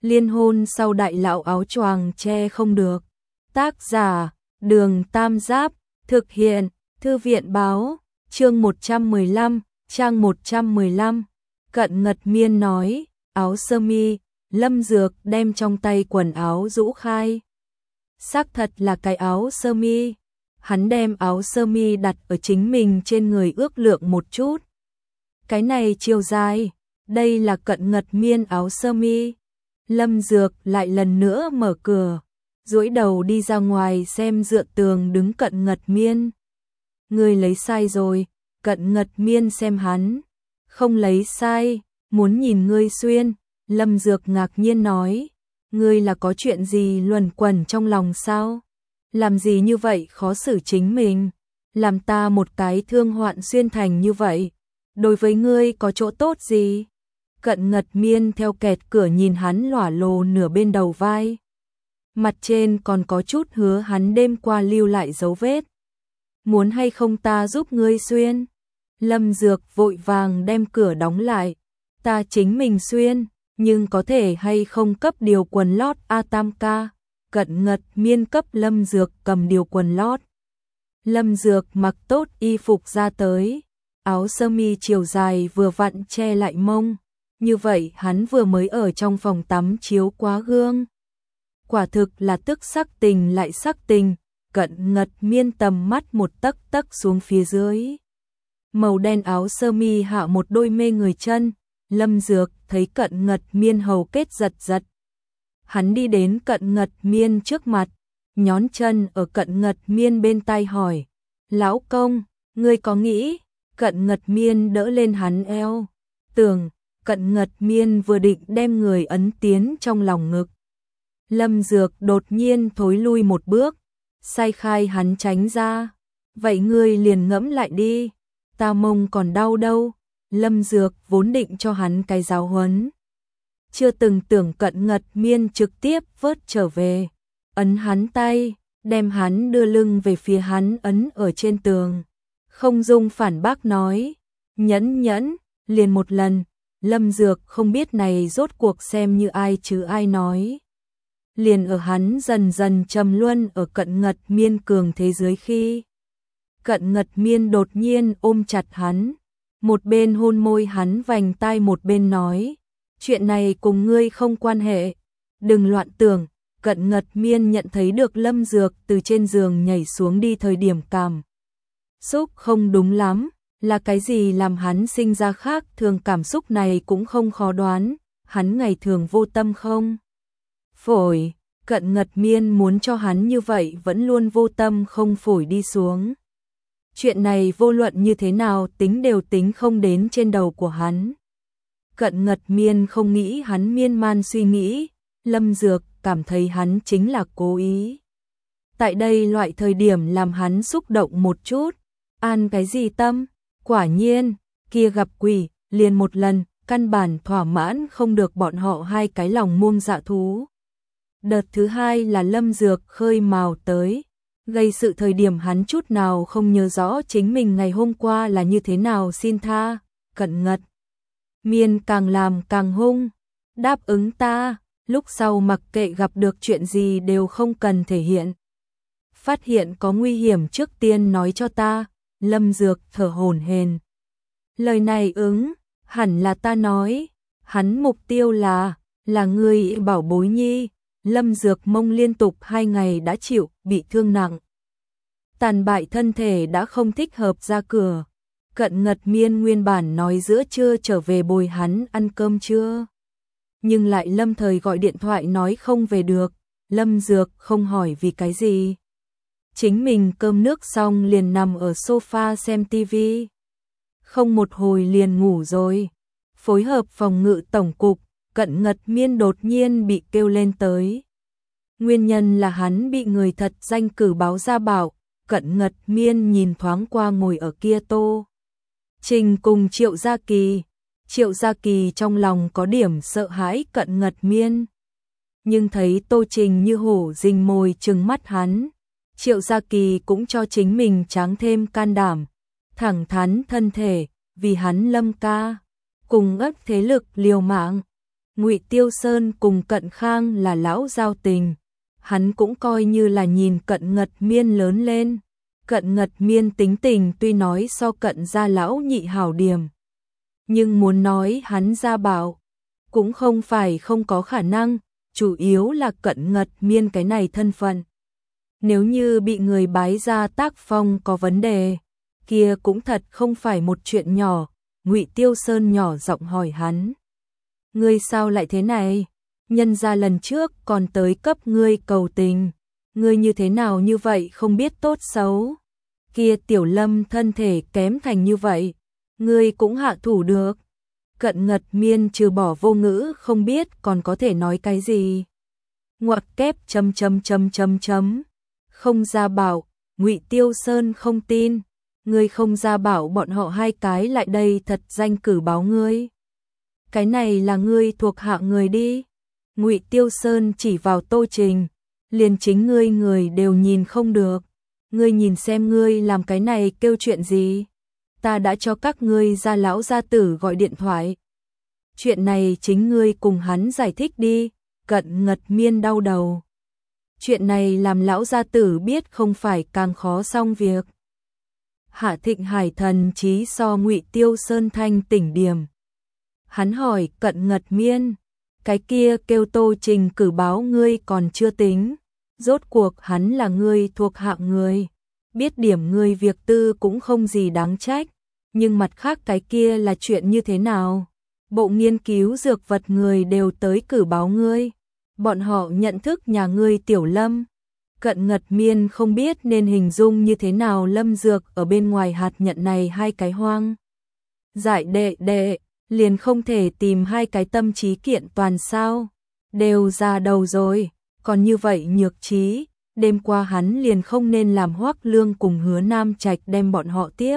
Liên hôn sau đại lão áo choàng che không được. Tác giả, Đường Tam Giáp, thực hiện, Thư viện báo, chương 115, trang 115. Cận Ngật Miên nói, áo sơ mi, Lâm Dược đem trong tay quần áo rũ khai. Xác thật là cái áo sơ mi. Hắn đem áo sơ mi đặt ở chính mình trên người ước lượng một chút. Cái này chiều dài, đây là Cận Ngật Miên áo sơ mi. Lâm Dược lại lần nữa mở cửa, duỗi đầu đi ra ngoài xem dựa tường đứng Cận Ngật Miên. Ngươi lấy sai rồi. Cận Ngật Miên xem hắn, không lấy sai, muốn nhìn ngươi xuyên. Lâm Dược ngạc nhiên nói, ngươi là có chuyện gì luẩn quẩn trong lòng sao? Làm gì như vậy khó xử chính mình, làm ta một cái thương hoạn xuyên thành như vậy, đối với ngươi có chỗ tốt gì? Cận Ngật Miên theo kẹt cửa nhìn hắn lỏa lồ nửa bên đầu vai. Mặt trên còn có chút hứa hắn đêm qua lưu lại dấu vết. Muốn hay không ta giúp ngươi xuyên? Lâm Dược vội vàng đem cửa đóng lại. Ta chính mình xuyên, nhưng có thể hay không cấp điều quần lót A Tam ca? Cận Ngật Miên cấp Lâm Dược cầm điều quần lót. Lâm Dược mặc tốt y phục ra tới, áo sơ mi chiều dài vừa vặn che lại mông. Như vậy hắn vừa mới ở trong phòng tắm chiếu quá gương. Quả thực là tức sắc tình lại sắc tình. Cận Ngật Miên tầm mắt một tấc tấc xuống phía dưới. Màu đen áo sơ mi hạ một đôi mê người chân. Lâm Dược thấy Cận Ngật Miên hầu kết giật giật. Hắn đi đến Cận Ngật Miên trước mặt, nhón chân ở Cận Ngật Miên bên tai hỏi, lão công, ngươi có nghĩ? Cận Ngật Miên đỡ lên hắn eo. Tưởng, Cận Ngật Miên vừa định đem người ấn tiến trong lòng ngực. Lâm Dược đột nhiên thối lui một bước, sai khai hắn tránh ra. Vậy ngươi liền ngẫm lại đi, ta mông còn đau đâu. Lâm Dược vốn định cho hắn cái giáo huấn. Chưa từng tưởng Cận Ngật Miên trực tiếp vớt trở về, ấn hắn tay, đem hắn đưa lưng về phía hắn ấn ở trên tường. Không dung phản bác nói, nhẫn, liền một lần. Lâm Dược không biết này rốt cuộc xem như ai chứ ai nói. Liền ở hắn dần dần trầm luân ở Cận Ngật Miên cường thế giới khi. Cận Ngật Miên đột nhiên ôm chặt hắn, một bên hôn môi hắn vành tai một bên nói, chuyện này cùng ngươi không quan hệ, đừng loạn tưởng. Cận Ngật Miên nhận thấy được Lâm Dược từ trên giường nhảy xuống đi thời điểm cảm xúc không đúng lắm, là cái gì làm hắn sinh ra khác thường cảm xúc này cũng không khó đoán, hắn ngày thường vô tâm không? Phổi, Cận Ngật Miên muốn cho hắn như vậy vẫn luôn vô tâm không phổi đi xuống. Chuyện này vô luận như thế nào tính đều tính không đến trên đầu của hắn. Cận Ngật Miên không nghĩ hắn miên man suy nghĩ, Lâm Dược cảm thấy hắn chính là cố ý. Tại đây loại thời điểm làm hắn xúc động một chút, an cái gì tâm, quả nhiên, kia gặp quỷ, liền một lần, căn bản thỏa mãn không được bọn họ hai cái lòng muông dạ thú. Đợt thứ hai là Lâm Dược khơi mào tới, gây sự thời điểm hắn chút nào không nhớ rõ chính mình ngày hôm qua là như thế nào xin tha. Cận Ngật Miên càng làm càng hung, đáp ứng ta, lúc sau mặc kệ gặp được chuyện gì đều không cần thể hiện. Phát hiện có nguy hiểm trước tiên nói cho ta. Lâm Dược thở hổn hển. Lời này hẳn là ta nói, hắn mục tiêu là người bảo bối nhi. Lâm Dược mông liên tục 2 ngày đã chịu, bị thương nặng. Tàn bại thân thể đã không thích hợp ra cửa. Cận Ngật Miên nguyên bản nói giữa trưa trở về bồi hắn ăn cơm trưa. Nhưng lại lâm thời gọi điện thoại nói không về được. Lâm Dược không hỏi vì cái gì. Chính mình cơm nước xong liền nằm ở sofa xem tivi. Không một hồi liền ngủ rồi. Phối hợp phòng ngự tổng cục, Cận Ngật Miên đột nhiên bị kêu lên tới. Nguyên nhân là hắn bị người thật danh cử báo ra bảo. Cận Ngật Miên nhìn thoáng qua ngồi ở kia Tô Trình cùng Triệu Gia Kỳ. Triệu Gia Kỳ trong lòng có điểm sợ hãi Cận Ngật Miên. Nhưng thấy Tô Trình như hổ rình mồi trừng mắt hắn. Triệu Gia Kỳ cũng cho chính mình tráng thêm can đảm, thẳng thắn thân thể, vì hắn Lâm ca, cùng ấp thế lực liều mạng. Ngụy Tiêu Sơn cùng Cận Khang là lão giao tình, hắn cũng coi như là nhìn Cận Ngật Miên lớn lên. Cận Ngật Miên tính tình tuy nói so Cận gia lão nhị hảo điểm, nhưng muốn nói hắn gia bảo cũng không phải không có khả năng, chủ yếu là Cận Ngật Miên cái này thân phận. Nếu như bị người bái ra tác phong có vấn đề, kia cũng thật không phải một chuyện nhỏ. Ngụy Tiêu Sơn nhỏ giọng hỏi hắn: "Ngươi sao lại thế này? Nhân gia lần trước còn tới cấp ngươi cầu tình, ngươi như thế nào như vậy không biết tốt xấu? Kia Tiểu Lâm thân thể kém thành như vậy, ngươi cũng hạ thủ được?" Cận Ngật Miên trừ bỏ vô ngữ không biết còn có thể nói cái gì. Ngoặc kép không gia bảo. Ngụy Tiêu Sơn không tin, ngươi không gia bảo bọn họ hai cái lại đây thật danh cử báo ngươi. Cái này là ngươi thuộc hạ người đi. Ngụy Tiêu Sơn chỉ vào Tô Trình, liền chính ngươi người đều nhìn không được. Ngươi nhìn xem ngươi làm cái này kêu chuyện gì? Ta đã cho các ngươi gia lão gia tử gọi điện thoại. Chuyện này chính ngươi cùng hắn giải thích đi. Cận Ngật Miên đau đầu. Chuyện này làm lão gia tử biết không phải càng khó xong việc. Hạ Thịnh Hải thần chí so Ngụy Tiêu Sơn thanh tỉnh điểm. Hắn hỏi Cận Ngật Miên, cái kia kêu Tô Trình cử báo ngươi còn chưa tính, rốt cuộc hắn là ngươi thuộc hạ người, biết điểm ngươi việc tư cũng không gì đáng trách, nhưng mặt khác cái kia là chuyện như thế nào? Bộ nghiên cứu dược vật người đều tới cử báo ngươi, bọn họ nhận thức nhà ngươi Tiểu Lâm. Cận Ngật Miên không biết nên hình dung như thế nào Lâm Dược ở bên ngoài hạt nhận này hai cái hoang dại đệ liền không thể tìm hai cái tâm trí kiện toàn sao, đều ra đầu rồi, còn như vậy nhược trí, đêm qua hắn liền không nên làm Hoắc Lương cùng Hứa Nam Trạch đem bọn họ tiếp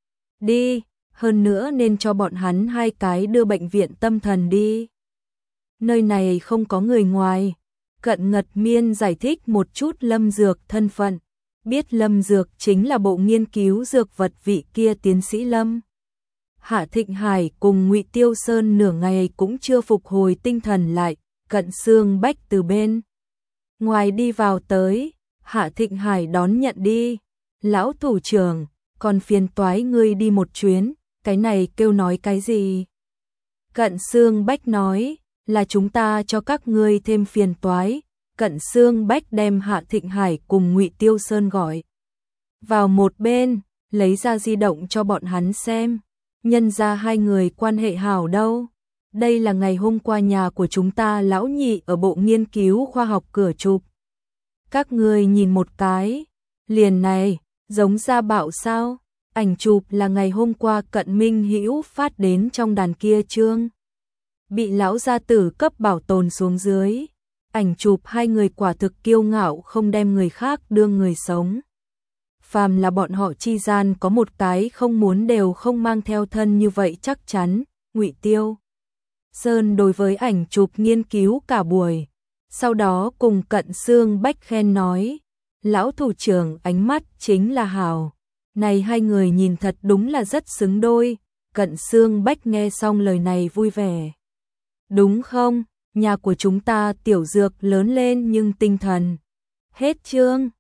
đi, hơn nữa nên cho bọn hắn hai cái đưa bệnh viện tâm thần đi. Nơi này không có người ngoài. Cận Ngật Miên giải thích một chút Lâm Dược thân phận, biết Lâm Dược chính là bộ nghiên cứu dược vật vị kia tiến sĩ Lâm. Hạ Thịnh Hải cùng Ngụy Tiêu Sơn nửa ngày cũng chưa phục hồi tinh thần lại, Cận Xương Bách từ bên ngoài đi vào tới, Hạ Thịnh Hải đón nhận đi. Lão thủ trưởng, còn phiền toái ngươi đi một chuyến, cái này kêu nói cái gì? Cận Xương Bách nói, là chúng ta cho các ngươi thêm phiền toái. Cận Xương Bách đem Hạ Thịnh Hải cùng Ngụy Tiêu Sơn gọi vào một bên, lấy ra di động cho bọn hắn xem. Nhân ra hai người quan hệ hảo đâu. Đây là ngày hôm qua nhà của chúng ta lão nhị ở bộ nghiên cứu khoa học cửa chụp. Các ngươi nhìn một cái, liền này, giống gia bảo sao? Ảnh chụp là ngày hôm qua Cận Minh Hữu phát đến trong đàn kia chương. Bị lão gia tử cấp bảo tồn xuống dưới. Ảnh chụp hai người quả thực kiêu ngạo không đem người khác đương người sống. Phàm là bọn họ chi gian có một cái không muốn đều không mang theo thân như vậy chắc chắn. Ngụy Tiêu Sơn đối với ảnh chụp nghiên cứu cả buổi. Sau đó cùng Cận Xương Bách khen nói, lão thủ trưởng ánh mắt chính là hảo. Này hai người nhìn thật đúng là rất xứng đôi. Cận Xương Bách nghe xong lời này vui vẻ. Đúng không? Nhà của chúng ta tiểu dược lớn lên nhưng tinh thần. Hết chương.